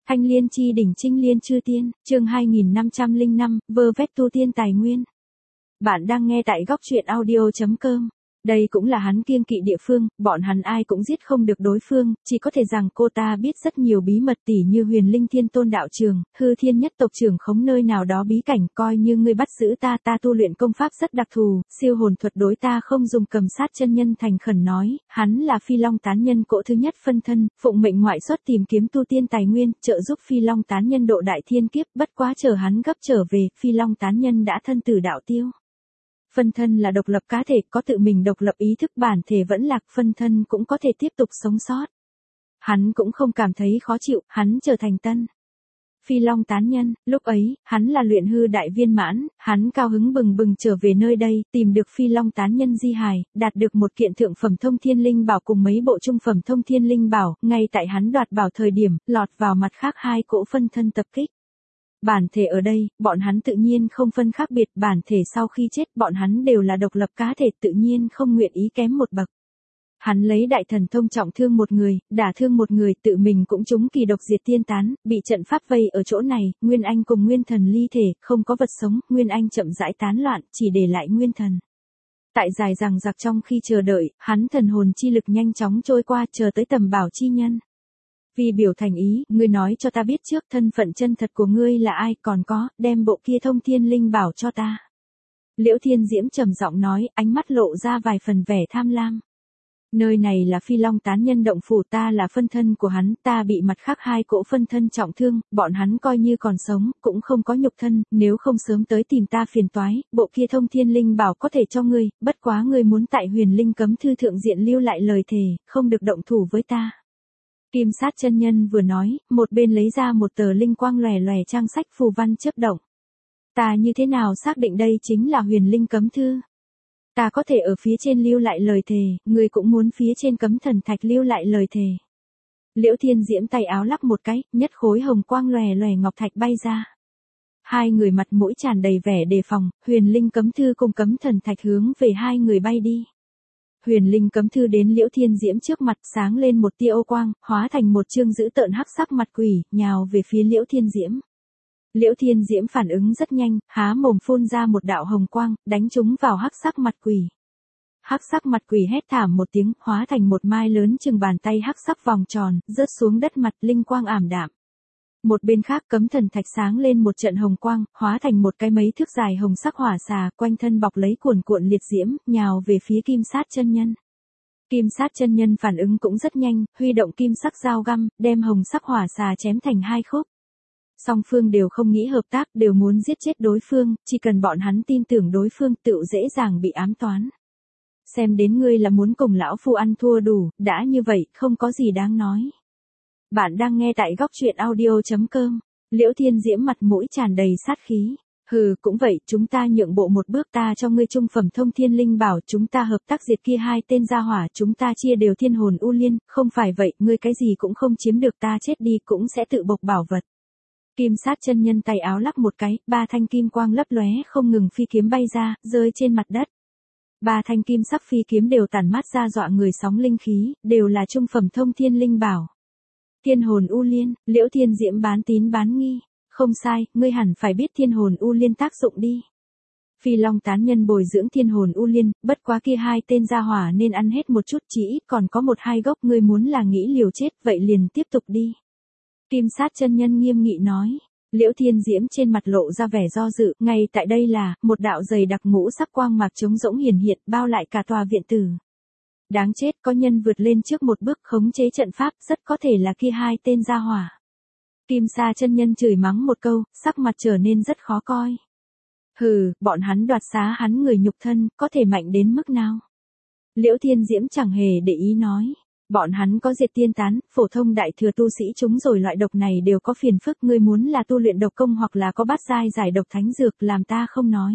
Thanh liên chi đỉnh trinh liên chư tiên, chương 2505, vơ vét tu tiên tài nguyên. Bạn đang nghe tại góc truyện audio.com. Đây cũng là hắn kiêng kỵ địa phương, bọn hắn ai cũng giết không được đối phương, chỉ có thể rằng cô ta biết rất nhiều bí mật tỉ như Huyền Linh Thiên Tôn đạo trường, Hư Thiên nhất tộc trưởng khống nơi nào đó bí cảnh, coi như ngươi bắt giữ ta tu luyện công pháp rất đặc thù, siêu hồn thuật đối ta không dùng, cầm sát chân nhân thành khẩn nói, hắn là Phi Long tán nhân cỗ thứ nhất phân thân, phụng mệnh ngoại xuất tìm kiếm tu tiên tài nguyên, trợ giúp Phi Long tán nhân độ đại thiên kiếp, bất quá chờ hắn gấp trở về, Phi Long tán nhân đã thân tử đạo tiêu. Phân thân là độc lập cá thể, có tự mình độc lập ý thức, bản thể vẫn lạc, phân thân cũng có thể tiếp tục sống sót. Hắn cũng không cảm thấy khó chịu, hắn trở thành tân Phi Long tán nhân, lúc ấy, hắn là luyện hư đại viên mãn, hắn cao hứng bừng bừng trở về nơi đây, tìm được Phi Long tán nhân di hài, đạt được một kiện thượng phẩm thông thiên linh bảo cùng mấy bộ trung phẩm thông thiên linh bảo, ngay tại hắn đoạt bảo thời điểm, lọt vào mặt khác hai cỗ phân thân tập kích. Bản thể ở đây, bọn hắn tự nhiên không phân khác biệt, bản thể sau khi chết bọn hắn đều là độc lập cá thể, tự nhiên không nguyện ý kém một bậc. Hắn lấy đại thần thông trọng thương một người, đả thương một người, tự mình cũng trúng kỳ độc diệt tiên tán, bị trận pháp vây ở chỗ này, Nguyên Anh cùng Nguyên Thần ly thể, không có vật sống, Nguyên Anh chậm rãi tán loạn, chỉ để lại Nguyên Thần. Tại dài dằng dặc trong khi chờ đợi, hắn thần hồn chi lực nhanh chóng trôi qua, chờ tới tầm bảo chi nhân. Vì biểu thành ý, ngươi nói cho ta biết trước thân phận chân thật của ngươi là ai, còn có, đem bộ kia thông thiên linh bảo cho ta. Liễu Thiên Diễm trầm giọng nói, ánh mắt lộ ra vài phần vẻ tham lam. Nơi này là Phi Long tán nhân động phủ, ta là phân thân của hắn, ta bị mặt khác hai cỗ phân thân trọng thương, bọn hắn coi như còn sống, cũng không có nhục thân, nếu không sớm tới tìm ta phiền toái, bộ kia thông thiên linh bảo có thể cho ngươi, bất quá ngươi muốn tại Huyền Linh cấm thư thượng diện lưu lại lời thề, không được động thủ với ta. Kim sát chân nhân vừa nói, một bên lấy ra một tờ linh quang lòe lòe trang sách phù văn chớp động. Ta như thế nào xác định đây chính là Huyền Linh cấm thư? Ta có thể ở phía trên lưu lại lời thề, ngươi cũng muốn phía trên cấm thần thạch lưu lại lời thề. Liễu Thiên Diễm tay áo lắc một cái, nhất khối hồng quang lòe lòe ngọc thạch bay ra. Hai người mặt mũi tràn đầy vẻ đề phòng, Huyền Linh cấm thư cùng cấm thần thạch hướng về hai người bay đi. Huyền Linh cấm thư đến Liễu Thiên Diễm trước mặt, sáng lên một tia ô quang, hóa thành một chương dữ tợn hắc sắc mặt quỷ, nhào về phía Liễu Thiên Diễm. Liễu Thiên Diễm phản ứng rất nhanh, há mồm phun ra một đạo hồng quang, đánh trúng vào hắc sắc mặt quỷ. Hắc sắc mặt quỷ hét thảm một tiếng, hóa thành một mai lớn chừng bàn tay hắc sắc vòng tròn, rớt xuống đất mặt, linh quang ảm đạm. Một bên khác cấm thần thạch sáng lên một trận hồng quang, hóa thành một cái mấy thước dài hồng sắc hỏa xà, quanh thân bọc lấy cuồn cuộn liệt diễm, nhào về phía Kim sát chân nhân. Kim sát chân nhân phản ứng cũng rất nhanh, huy động kim sắc dao găm, đem hồng sắc hỏa xà chém thành hai khúc. Song phương đều không nghĩ hợp tác, đều muốn giết chết đối phương, chỉ cần bọn hắn tin tưởng đối phương tựu dễ dàng bị ám toán. Xem đến ngươi là muốn cùng lão phu ăn thua đủ, đã như vậy, không có gì đáng nói. Bạn đang nghe tại góc truyện audio.com. Liễu Thiên Diễm mặt mũi tràn đầy sát khí. Hừ, cũng vậy, chúng ta nhượng bộ một bước, ta cho ngươi trung phẩm thông thiên linh bảo, chúng ta hợp tác diệt kia hai tên gia hỏa, chúng ta chia đều thiên hồn u liên, không phải vậy, ngươi cái gì cũng không chiếm được, ta chết đi cũng sẽ tự bộc bảo vật. Kim sát chân nhân tay áo lắc một cái, ba thanh kim quang lấp lóe không ngừng phi kiếm bay ra, rơi trên mặt đất. Ba thanh kim sắc phi kiếm đều tản mát ra dọa người sóng linh khí, đều là trung phẩm thông thiên linh bảo. Thiên hồn u liên, Liễu Thiên Diễm bán tín bán nghi. Không sai, ngươi hẳn phải biết thiên hồn u liên tác dụng đi. Phi Long tán nhân bồi dưỡng thiên hồn u liên, bất quá kia hai tên gia hỏa nên ăn hết một chút, chỉ ít còn có một hai gốc, ngươi muốn là nghĩ liều chết, vậy liền tiếp tục đi. Kim sát chân nhân nghiêm nghị nói. Liễu Thiên Diễm trên mặt lộ ra vẻ do dự, ngay tại đây là, một đạo dày đặc ngũ sắc quang mạc trống rỗng hiển hiện, bao lại cả tòa viện tử. Đáng chết, có nhân vượt lên trước một bước khống chế trận pháp, rất có thể là kia hai tên gia hỏa. Kim sa chân nhân chửi mắng một câu, sắc mặt trở nên rất khó coi. Hừ, bọn hắn đoạt xá hắn người nhục thân, có thể mạnh đến mức nào? Liễu Thiên Diễm chẳng hề để ý nói. Bọn hắn có diệt tiên tán, phổ thông đại thừa tu sĩ chúng rồi, loại độc này đều có phiền phức, ngươi muốn là tu luyện độc công hoặc là có bát giai giải độc thánh dược, làm ta không nói.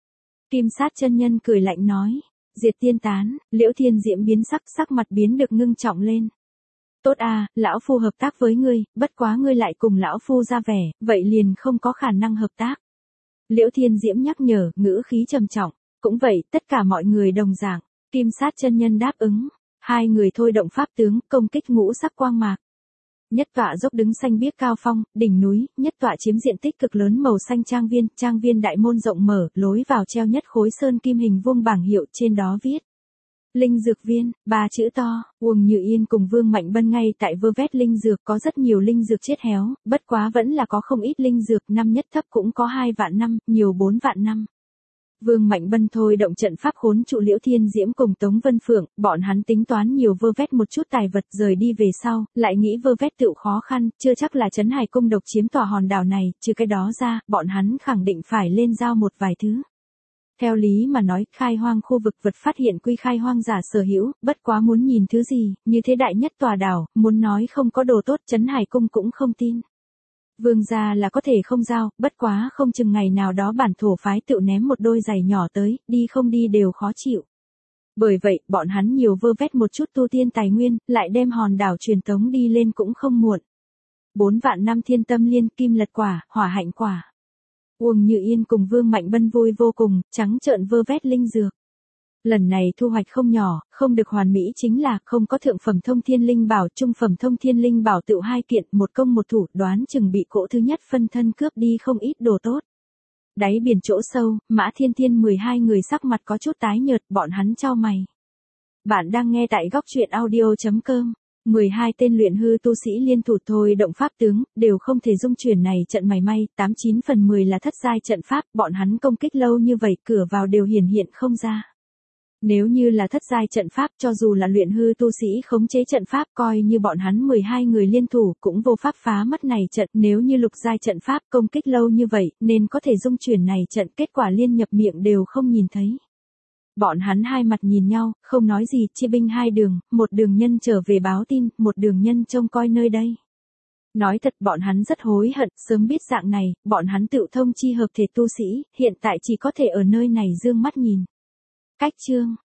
Kim sát chân nhân cười lạnh nói. Diệt tiên tán, Liễu Thiên Diễm biến sắc, sắc mặt biến được ngưng trọng lên. Tốt à, lão phu hợp tác với ngươi, bất quá ngươi lại cùng lão phu ra vẻ, vậy liền không có khả năng hợp tác. Liễu Thiên Diễm nhắc nhở, ngữ khí trầm trọng. Cũng vậy, tất cả mọi người đồng dạng. Kim sát chân nhân đáp ứng. Hai người thôi động pháp tướng, công kích ngũ sắc quang mạc. Nhất tọa dốc đứng xanh biếc cao phong, đỉnh núi, nhất tọa chiếm diện tích cực lớn màu xanh trang viên đại môn rộng mở, lối vào treo nhất khối sơn kim hình vuông bảng hiệu, trên đó viết Linh Dược Viên, 3 chữ to. Uông Như Yên cùng Vương Mạnh Bân ngay tại vơ vét linh dược, có rất nhiều linh dược chết héo, bất quá vẫn là có không ít linh dược, năm nhất thấp cũng có 2 vạn năm, nhiều 4 vạn năm. Vương Mạnh Bân thôi động trận pháp khốn trụ Liễu Thiên Diễm cùng Tống Vân Phượng, bọn hắn tính toán nhiều vơ vét một chút tài vật rời đi về sau, lại nghĩ vơ vét tựu khó khăn, chưa chắc là Trấn Hải Cung độc chiếm tòa hòn đảo này, trừ cái đó ra, bọn hắn khẳng định phải lên giao một vài thứ. Theo lý mà nói, khai hoang khu vực vật phát hiện quy khai hoang giả sở hữu, bất quá muốn nhìn thứ gì, như thế đại nhất tòa đảo, muốn nói không có đồ tốt, Trấn Hải Cung cũng không tin. Vương gia là có thể không giao, bất quá không chừng ngày nào đó bản thổ phái tự ném một đôi giày nhỏ tới, đi không đi đều khó chịu. Bởi vậy, bọn hắn nhiều vơ vét một chút tu tiên tài nguyên, lại đem hòn đảo truyền tống đi lên cũng không muộn. 4 vạn năm thiên tâm liên, kim lật quả, hỏa hạnh quả. Uông Như Yên cùng Vương Mạnh Bân vui vô cùng, trắng trợn vơ vét linh dược. Lần này thu hoạch không nhỏ, không được hoàn mỹ chính là không có thượng phẩm thông thiên linh bảo, trung phẩm thông thiên linh bảo tựu 2 kiện, một công một thủ, đoán chừng bị cỗ thứ nhất phân thân cướp đi không ít đồ tốt. Đáy biển chỗ sâu, Mã Thiên Thiên 12 người sắc mặt có chút tái nhợt, bọn hắn chau mày. Bạn đang nghe tại góc truyện audio.com. 12 tên luyện hư tu sĩ liên thủ thôi động pháp tướng, đều không thể dung chuyển này trận mảy may, 89 phần 10 là thất giai trận pháp, bọn hắn công kích lâu như vậy, cửa vào đều hiển hiện không ra. Nếu như là thất giai trận pháp, cho dù là luyện hư tu sĩ khống chế trận pháp, coi như bọn hắn 12 người liên thủ, cũng vô pháp phá mất này trận, nếu như lục giai trận pháp công kích lâu như vậy, nên có thể dung chuyển này trận, kết quả liên nhập miệng đều không nhìn thấy. Bọn hắn hai mặt nhìn nhau, không nói gì, chia binh hai đường, một đường nhân trở về báo tin, một đường nhân trông coi nơi đây. Nói thật bọn hắn rất hối hận, sớm biết dạng này, bọn hắn tự thông chi hợp thể tu sĩ, hiện tại chỉ có thể ở nơi này dương mắt nhìn. Cách chương